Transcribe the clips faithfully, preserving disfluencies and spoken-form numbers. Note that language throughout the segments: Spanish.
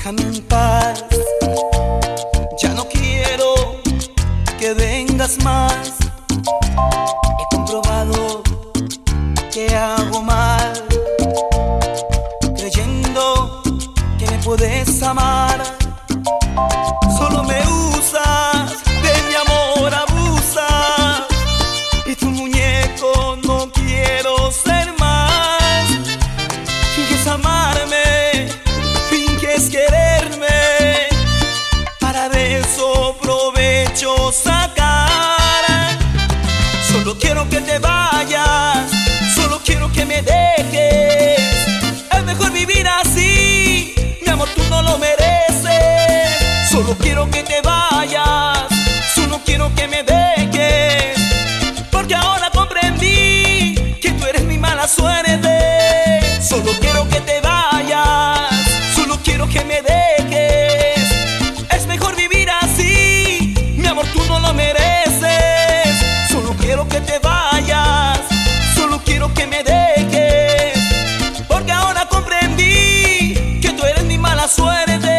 Déjame en paz, ya no quiero que vengas más. He comprobado que hago mal, creyendo que me puedes amar. Solo me usas, de mi amor abusas, y tu muñeco no quiero ser más. Finges amarme, finges quererme, para de eso provecho sacar. Solo quiero que te vayas, solo quiero que me dejes. Es mejor vivir así, mi amor, tú no lo mereces. Solo quiero que te vayas, solo quiero que me dejes, porque ahora comprendí que tú eres mi mala suerte. Solo quiero que te vayas, solo quiero que me dejes. Es mejor vivir así, mi amor, tú no lo mereces. Solo quiero que te vayas, solo quiero que me dejes, porque ahora comprendí que tú eres mi mala suerte.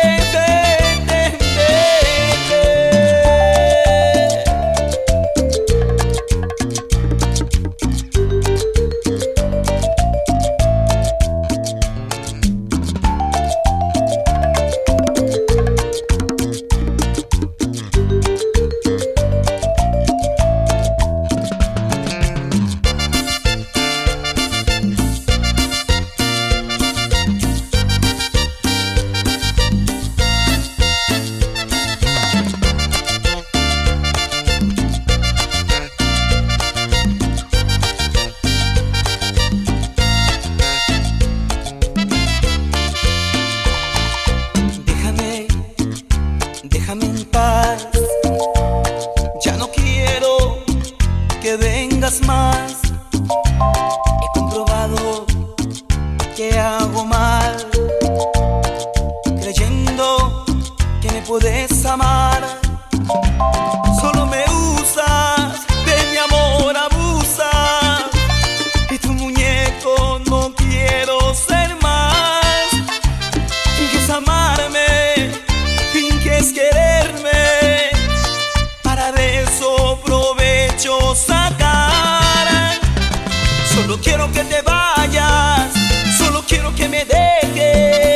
Déjame en paz, ya no quiero que vengas más. He comprobado que hago mal, creyendo que me puedes amar. Solo me usas, de mi amor abusas, y tu muñeco no quiero ser más. Finges amarme, finges quererme, para de eso provecho sacar. Solo quiero que te vayas, solo quiero que me dejes.